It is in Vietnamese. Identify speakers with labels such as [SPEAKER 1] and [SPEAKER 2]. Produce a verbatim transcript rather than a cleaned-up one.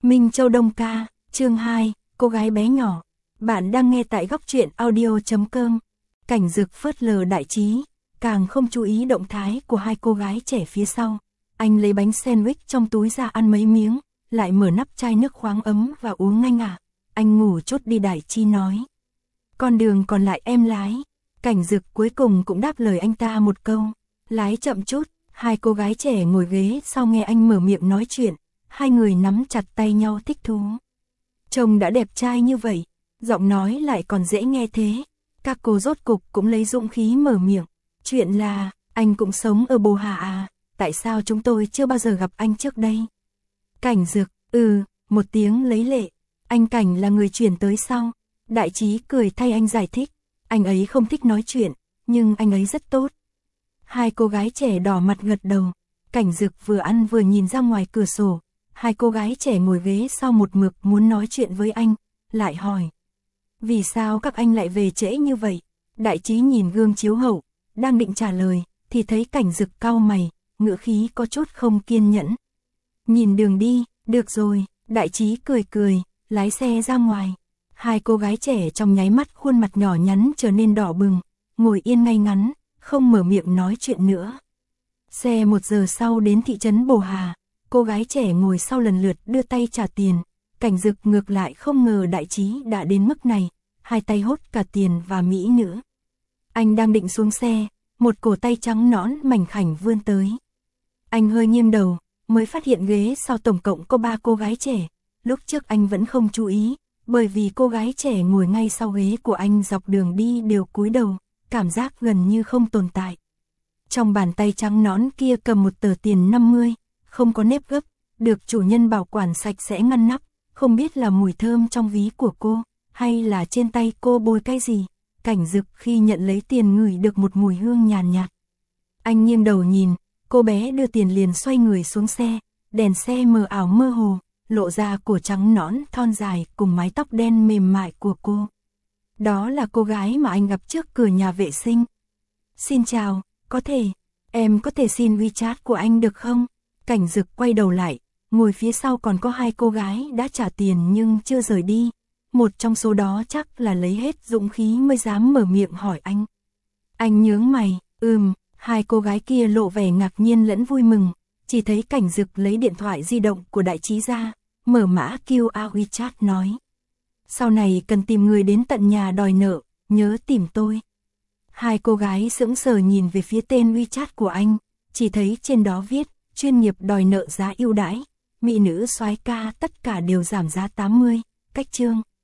[SPEAKER 1] Minh Châu Đông Ca, chương hai, cô gái bé nhỏ. Bạn đang nghe tại góc truyện audio chấm com. Cảnh Dực phớt lờ Đại Trí, càng không chú ý động thái của hai cô gái trẻ phía sau. Anh lấy bánh sandwich trong túi ra ăn mấy miếng, lại mở nắp chai nước khoáng ấm và uống ngay ngả. Anh ngủ chốt đi. Đại Trí nói. Con đường còn lại em lái. Cảnh Dực cuối cùng cũng đáp lời anh ta một câu. Lái chậm chút. Hai cô gái trẻ ngồi ghế sau nghe anh mở miệng nói chuyện. Hai người nắm chặt tay nhau thích thú. Trông đã đẹp trai như vậy, giọng nói lại còn dễ nghe thế. Các cô rốt cục cũng lấy dũng khí mở miệng. Chuyện là, anh cũng sống ở Bồ Hà à, tại sao chúng tôi chưa bao giờ gặp anh trước đây? Cảnh Dực, ừ, một tiếng lấy lệ. Anh Cảnh là người chuyển tới sau. Đại Trí cười thay anh giải thích. Anh ấy không thích nói chuyện, nhưng anh ấy rất tốt. Hai cô gái trẻ đỏ mặt gật đầu. Cảnh Dực vừa ăn vừa nhìn ra ngoài cửa sổ. Hai cô gái trẻ ngồi ghế sau một mực muốn nói chuyện với anh, lại hỏi. Vì sao các anh lại về trễ như vậy? Đại Trí nhìn gương chiếu hậu, đang định trả lời, thì thấy Cảnh Dực cau mày, ngữ khí có chút không kiên nhẫn. Nhìn đường đi, được rồi, Đại Trí cười cười, lái xe ra ngoài. Hai cô gái trẻ trong nháy mắt khuôn mặt nhỏ nhắn trở nên đỏ bừng, ngồi yên ngay ngắn, không mở miệng nói chuyện nữa. Xe một giờ sau đến thị trấn Bồ Hà. Cô gái trẻ ngồi sau lần lượt đưa tay trả tiền. Cảnh Dực ngược lại không ngờ Đại Trí đã đến mức này, hai tay hốt cả tiền và mỹ nữ. Anh đang định xuống xe, một cổ tay trắng nõn mảnh khảnh vươn tới. Anh hơi nghiêng đầu, mới phát hiện ghế sau tổng cộng có ba cô gái trẻ. Lúc trước anh vẫn không chú ý, bởi vì cô gái trẻ ngồi ngay sau ghế của anh dọc đường đi đều cúi đầu, cảm giác gần như không tồn tại. Trong bàn tay trắng nõn kia cầm một tờ tiền năm mươi. Không có nếp gấp, được chủ nhân bảo quản sạch sẽ ngăn nắp, không biết là mùi thơm trong ví của cô, hay là trên tay cô bôi cái gì. Cảnh Dực khi nhận lấy tiền ngửi được một mùi hương nhàn nhạt. Anh nghiêng đầu nhìn, cô bé đưa tiền liền xoay người xuống xe, đèn xe mờ ảo mơ hồ, lộ ra cổ trắng nõn thon dài cùng mái tóc đen mềm mại của cô. Đó là cô gái mà anh gặp trước cửa nhà vệ sinh. Xin chào, có thể, em có thể xin WeChat của anh được không? Cảnh Dực quay đầu lại, ngồi phía sau còn có hai cô gái đã trả tiền nhưng chưa rời đi. Một trong số đó chắc là lấy hết dũng khí mới dám mở miệng hỏi anh. Anh nhướng mày, ừm, hai cô gái kia lộ vẻ ngạc nhiên lẫn vui mừng. Chỉ thấy Cảnh Dực lấy điện thoại di động của Đại Trí ra, mở mã quy rờ WeChat nói. Sau này cần tìm người đến tận nhà đòi nợ, nhớ tìm tôi. Hai cô gái sững sờ nhìn về phía tên WeChat của anh, chỉ thấy trên đó viết. Chuyên nghiệp đòi nợ giá ưu đãi, mỹ nữ soái ca tất cả đều giảm giá tám mươi, cách chương.